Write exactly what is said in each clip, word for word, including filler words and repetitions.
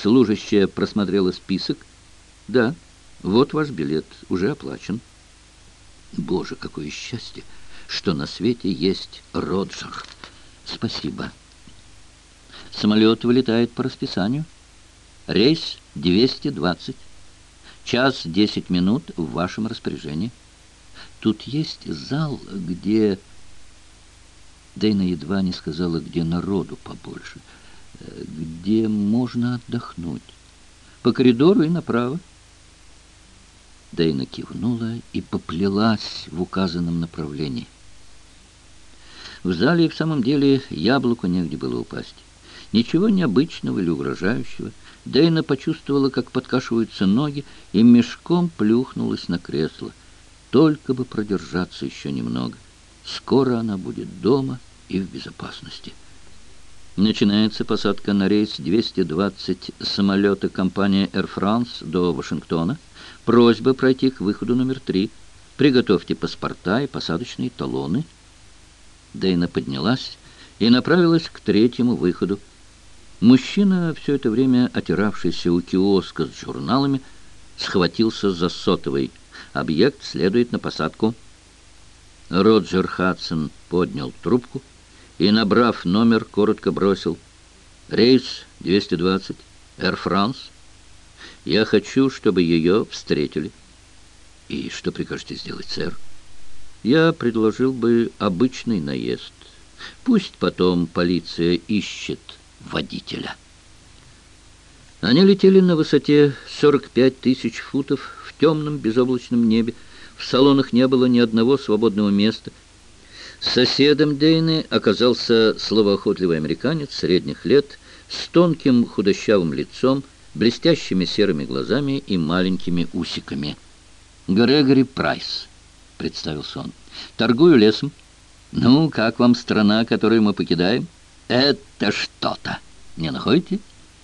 Служащая просмотрела список. «Да, вот ваш билет, уже оплачен». Боже, какое счастье, что на свете есть Роджер. Спасибо. Самолет вылетает по расписанию. Рейс двести двадцать. Час десять минут в вашем распоряжении. Тут есть зал, где... Дейна едва не сказала, где народу побольше, где можно отдохнуть. По коридору и направо. Дейна кивнула и поплелась в указанном направлении. В зале и в самом деле яблоку негде было упасть. Ничего необычного или угрожающего. Дейна почувствовала, как подкашиваются ноги, и мешком плюхнулась на кресло. Только бы продержаться еще немного. Скоро она будет дома и в безопасности. Начинается посадка на рейс двести двадцать самолета компании Air France до Вашингтона. Просьба пройти к выходу номер три. Приготовьте паспорта и посадочные талоны. Дейна поднялась и направилась к третьему выходу. Мужчина, все это время отиравшийся у киоска с журналами, схватился за сотовый. Объект следует на посадку. Роджер Хадсон поднял трубку и, набрав номер, коротко бросил: «Рейс двести двадцать, Air France. Я хочу, чтобы ее встретили». «И что прикажете сделать, сэр?» «Я предложил бы обычный наезд. Пусть потом полиция ищет водителя». Они летели на высоте сорок пять тысяч футов в темном безоблачном небе. В салонах не было ни одного свободного места. Соседом Дейны оказался словоохотливый американец средних лет с тонким худощавым лицом, блестящими серыми глазами и маленькими усиками. «Грегори Прайс», — представился он. «Торгую лесом. Ну, как вам страна, которую мы покидаем? Это что-то, не находите?»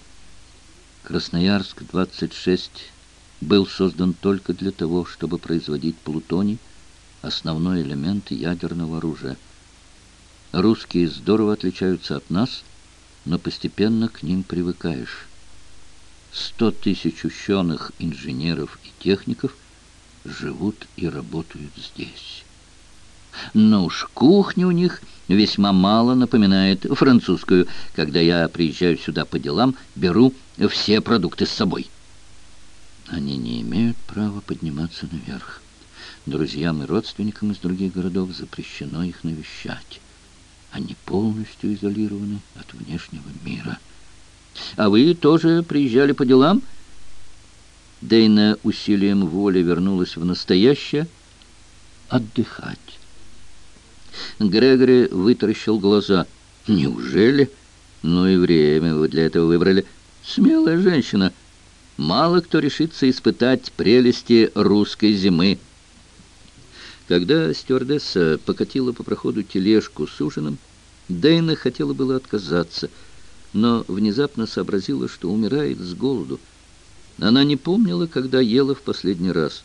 Красноярск двадцать шесть был создан только для того, чтобы производить плутоний, основной элемент ядерного оружия. Русские здорово отличаются от нас, но постепенно к ним привыкаешь. Сто тысяч ученых, инженеров и техников живут и работают здесь. Но уж кухня у них весьма мало напоминает французскую. Когда я приезжаю сюда по делам, беру все продукты с собой. Они не имеют права подниматься наверх. Друзьям и родственникам из других городов запрещено их навещать. Они полностью изолированы от внешнего мира. «А вы тоже приезжали по делам?» Дейна усилием воли вернулась в настоящее. «Отдыхать». Грегори вытаращил глаза. «Неужели? Ну и время вы для этого выбрали. Смелая женщина. Мало кто решится испытать прелести русской зимы». Когда стюардесса покатила по проходу тележку с ужином, Дейна хотела было отказаться, но внезапно сообразила, что умирает с голоду. Она не помнила, когда ела в последний раз.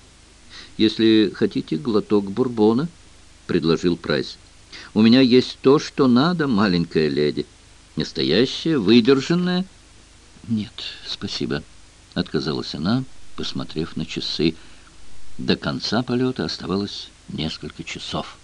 «Если хотите глоток бурбона», — предложил Прайс. «У меня есть то, что надо, маленькая леди. Настоящее, выдержанное». «Нет, спасибо», — отказалась она, посмотрев на часы. До конца полета оставалось несколько часов.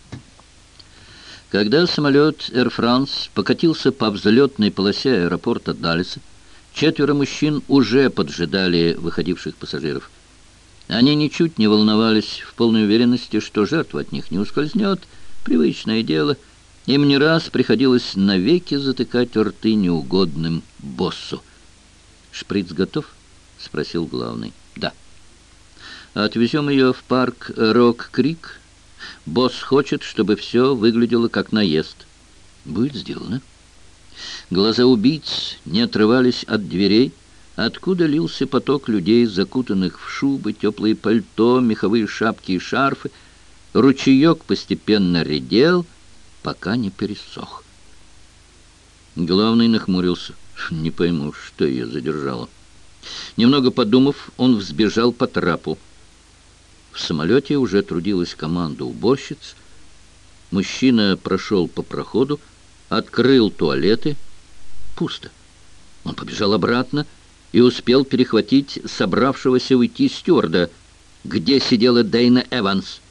Когда самолет Air France покатился по взлетной полосе аэропорта Даллеса, четверо мужчин уже поджидали выходивших пассажиров. Они ничуть не волновались, в полной уверенности, что жертва от них не ускользнет. Привычное дело. Им не раз приходилось навеки затыкать рты неугодным боссу. «Шприц готов?» — спросил главный. «Да». «Отвезем ее в парк Рок-Крик. Босс хочет, чтобы все выглядело как наезд». «Будет сделано». Глаза убийц не отрывались от дверей, откуда лился поток людей, закутанных в шубы, теплые пальто, меховые шапки и шарфы. Ручеек постепенно редел, пока не пересох. Главный нахмурился. Не пойму, что ее задержало. Немного подумав, он взбежал по трапу. В самолете уже трудилась команда уборщиц. Мужчина прошел по проходу, открыл туалеты. Пусто. Он побежал обратно и успел перехватить собравшегося уйти стюарда. Где сидела Дейна Эванс?